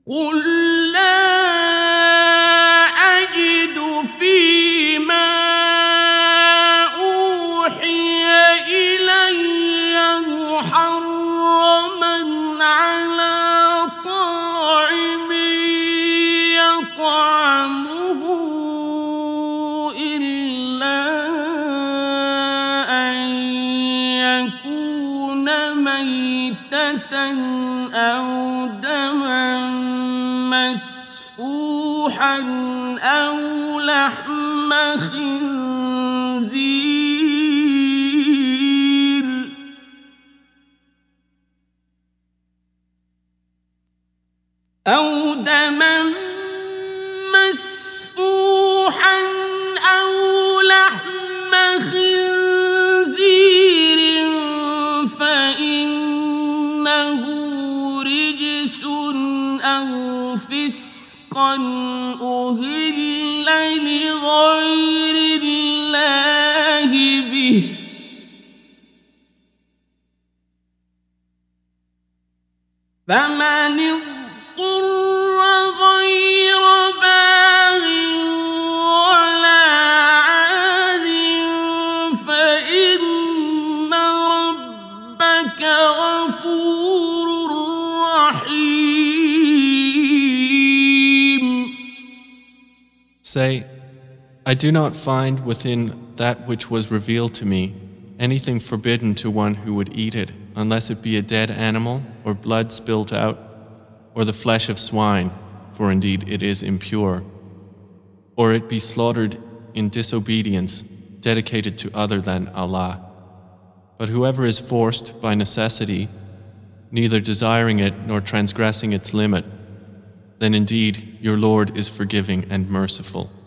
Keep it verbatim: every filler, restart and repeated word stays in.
قل لا أجد فيما أوحي إلي محرما على طاعم يطعمه إلا أن يكون ميتة أو دما مسفوحا أو لحم خنزير أو دما مسفوحا أو لحم خنزير فإنه رجس أو فسقا أهل لغير الله به فمن اضطر غير باغ ولا عاد فإن ربك غفور رحيم. Say, I do not find within that which was revealed to me anything forbidden to one who would eat it, unless it be a dead animal, or blood spilt out, or the flesh of swine, for indeed it is impure, or it be slaughtered in disobedience, dedicated to other than Allah. But whoever is forced by necessity, neither desiring it nor transgressing its limit, then indeed your Lord is forgiving and merciful.